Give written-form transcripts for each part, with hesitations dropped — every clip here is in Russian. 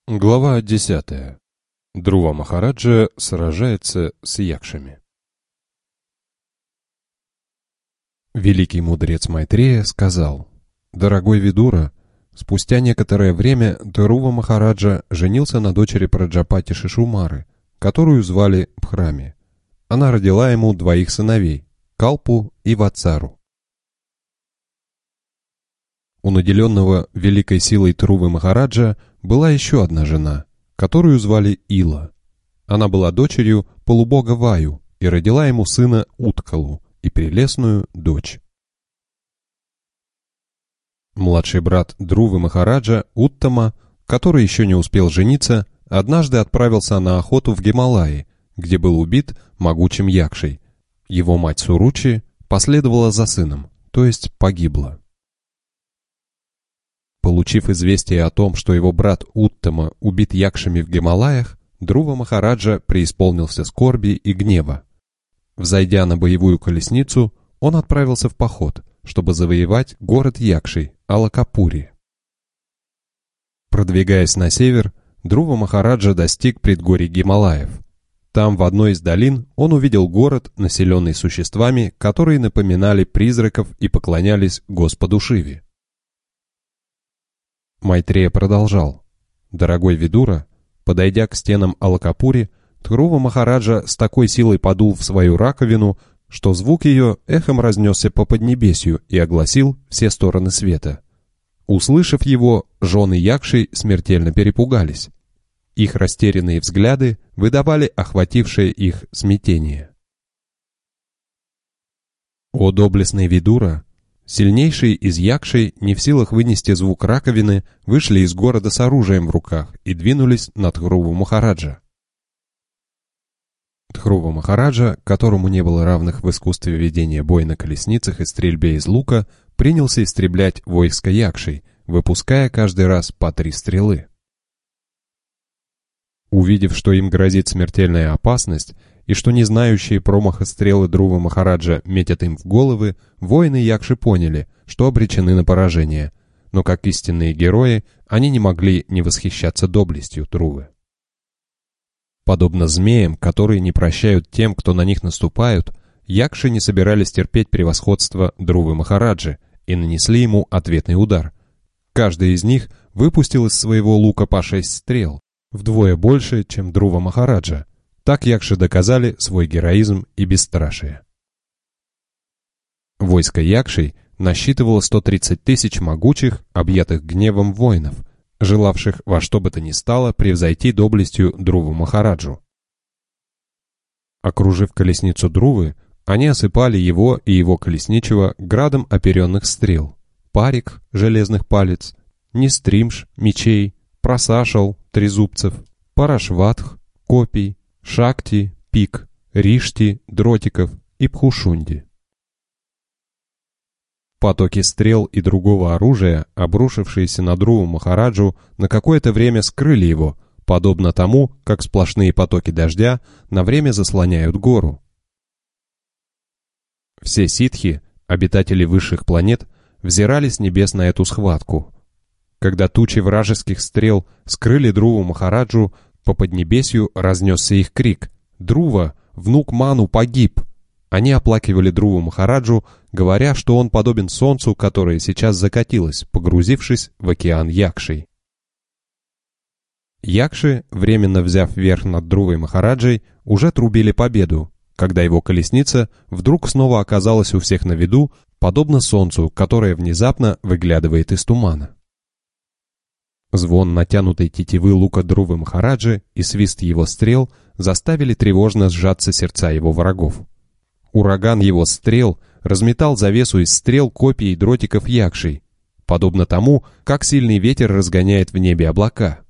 Глава 10. Друва Махараджа сражается с якшами. Великий мудрец Майтрея сказал: «Дорогой Видура, спустя некоторое время Друва Махараджа женился на дочери Праджапати Шишумары, которую звали Бхрами. Она родила ему двоих сыновей – Калпу и Вацару. У наделенного великой силой Друвы Махараджа была еще одна жена, которую звали Ила. Она была дочерью полубога Ваю и родила ему сына Уткалу и прелестную дочь. Младший брат Друвы Махараджа, Уттама, который еще не успел жениться, однажды отправился на охоту в Гималаи, где был убит могучим якшей. Его мать Суручи последовала за сыном, то есть погибла. Получив известие о том, что его брат Уттама убит якшами в Гималаях, Друва Махараджа преисполнился скорби и гнева. Взойдя на боевую колесницу, он отправился в поход, чтобы завоевать город якшей Алакапури. Продвигаясь на север, Друва Махараджа достиг предгорий Гималаев. Там, в одной из долин, он увидел город, населенный существами, которые напоминали призраков и поклонялись Господу Шиве. Майтрея продолжал: «Дорогой Видура, подойдя к стенам Алакапури, Друва Махараджа с такой силой подул в свою раковину, что звук ее эхом разнесся по поднебесью и огласил все стороны света. Услышав его, жены якшей смертельно перепугались. Их растерянные взгляды выдавали охватившее их смятение. О доблестный Видура! Сильнейшие из якшей, не в силах вынести звук раковины, вышли из города с оружием в руках и двинулись на Друву Махараджа. Друва Махараджа, которому не было равных в искусстве ведения боя на колесницах и стрельбе из лука, принялся истреблять войско якшей, выпуская каждый раз по 3 стрелы. Увидев, что им грозит смертельная опасность, и что не знающие промаха стрелы Друвы Махараджа метят им в головы, воины якши поняли, что обречены на поражение, но как истинные герои они не могли не восхищаться доблестью Друвы. Подобно змеям, которые не прощают тем, кто на них наступают, якши не собирались терпеть превосходство Друвы Махараджи и нанесли ему ответный удар. Каждый из них выпустил из своего лука по 6 стрел, вдвое больше, чем Друва Махараджа. Так якши доказали свой героизм и бесстрашие. Войско якшей насчитывало 130 тысяч могучих, объятых гневом воинов, желавших во что бы то ни стало превзойти доблестью Друву Махараджу. Окружив колесницу Друвы, они осыпали его и его колесничего градом оперенных стрел, парик, железных палец, нестримш, мечей, прасашал, трезубцев, парашватх, копий, шакти, пик, ришти, дротиков и пхушунди. Потоки стрел и другого оружия, обрушившиеся на Друву Махараджу, на какое-то время скрыли его, подобно тому, как сплошные потоки дождя на время заслоняют гору. Все ситхи, обитатели высших планет, взирали с небес на эту схватку. Когда тучи вражеских стрел скрыли Друву Махараджу, по поднебесью разнесся их крик: «Друва, внук Ману, погиб!» Они оплакивали Друву Махараджу, говоря, что он подобен солнцу, которое сейчас закатилось, погрузившись в океан якшей. Якши, временно взяв верх над Друвой Махараджей, уже трубили победу, когда его колесница вдруг снова оказалась у всех на виду, подобно солнцу, которое внезапно выглядывает из тумана. Звон натянутой тетивы лука Друвы Махараджи и свист его стрел заставили тревожно сжаться сердца его врагов. Ураган его стрел разметал завесу из стрел, копий и дротиков якшей, подобно тому, как сильный ветер разгоняет в небе облака.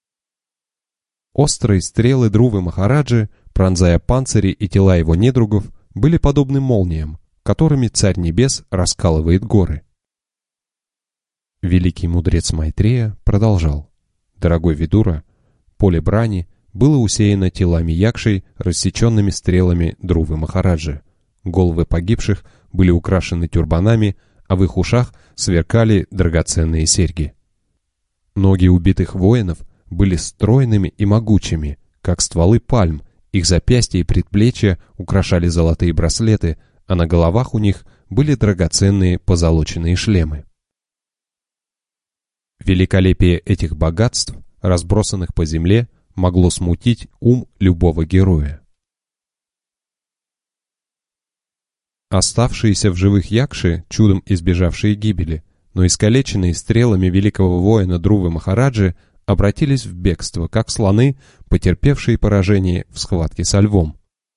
Острые стрелы Друвы Махараджи, пронзая панцири и тела его недругов, были подобны молниям, которыми Царь Небес раскалывает горы. Великий мудрец Майтрея продолжал: «Дорогой Видура, поле брани было усеяно телами якшей, рассеченными стрелами Друвы Махараджи. Головы погибших были украшены тюрбанами, а в их ушах сверкали драгоценные серьги. Ноги убитых воинов были стройными и могучими, как стволы пальм, их запястья и предплечья украшали золотые браслеты, а на головах у них были драгоценные позолоченные шлемы. Великолепие этих богатств, разбросанных по земле, могло смутить ум любого героя. Оставшиеся в живых якши, чудом избежавшие гибели, но искалеченные стрелами великого воина Друвы Махараджи, обратились в бегство, как слоны, потерпевшие поражение в схватке со львом.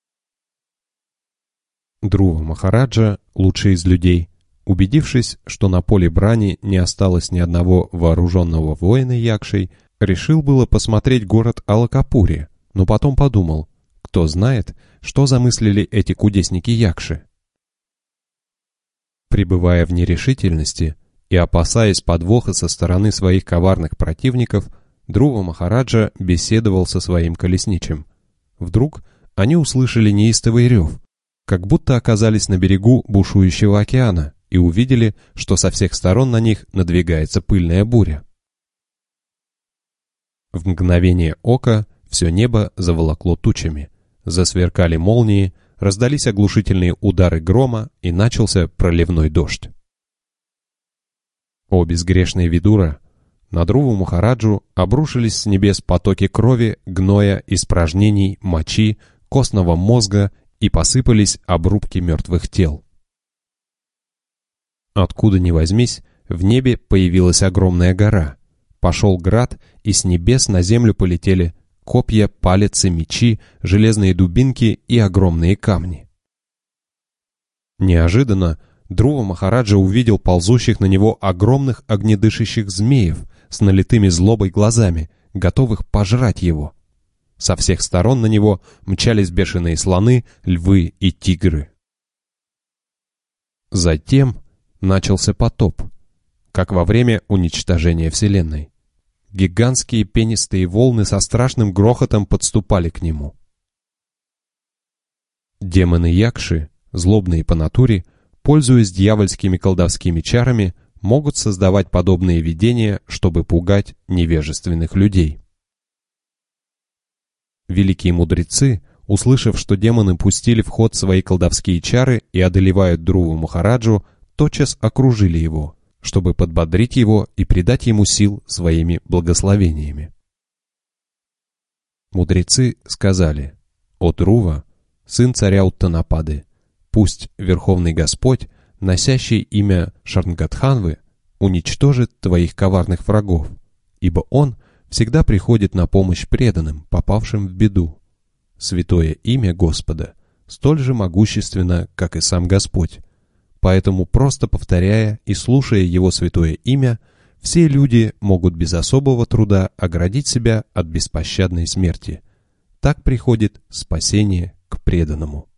Друва Махараджа, лучший из людей, убедившись, что на поле брани не осталось ни одного вооруженного воина якшей, решил было посмотреть город Алакапури, но потом подумал, кто знает, что замыслили эти кудесники якши. Пребывая в нерешительности и опасаясь подвоха со стороны своих коварных противников, Друва Махараджа беседовал со своим колесничим. Вдруг они услышали неистовый рев, как будто оказались на берегу бушующего океана и увидели, что со всех сторон на них надвигается пыльная буря. В мгновение ока все небо заволокло тучами, засверкали молнии, раздались оглушительные удары грома и начался проливной дождь. О безгрешный Видура! На Друву Махараджу обрушились с небес потоки крови, гноя, испражнений, мочи, костного мозга и посыпались обрубки мертвых тел. Откуда ни возьмись, в небе появилась огромная гора. Пошел град, и с небес на землю полетели копья, палицы, мечи, железные дубинки и огромные камни. Неожиданно Друва Махараджа увидел ползущих на него огромных огнедышащих змеев с налитыми злобой глазами, готовых пожрать его. Со всех сторон на него мчались бешеные слоны, львы и тигры. Затем начался потоп, как во время уничтожения Вселенной. Гигантские пенистые волны со страшным грохотом подступали к нему. Демоны Якши, злобные по натуре, пользуясь дьявольскими колдовскими чарами, могут создавать подобные видения, чтобы пугать невежественных людей. Великие мудрецы, услышав, что демоны пустили в ход свои колдовские чары и одолевают Друву Махараджу, тотчас окружили его, чтобы подбодрить его и придать ему сил своими благословениями. Мудрецы сказали: «О Друва, сын царя Уттанапады, пусть Верховный Господь, носящий имя Шарнгадханвы, уничтожит твоих коварных врагов, ибо он всегда приходит на помощь преданным, попавшим в беду. Святое имя Господа столь же могущественно, как и сам Господь. Поэтому, просто повторяя и слушая его святое имя, все люди могут без особого труда оградить себя от беспощадной смерти. Так приходит спасение к преданному».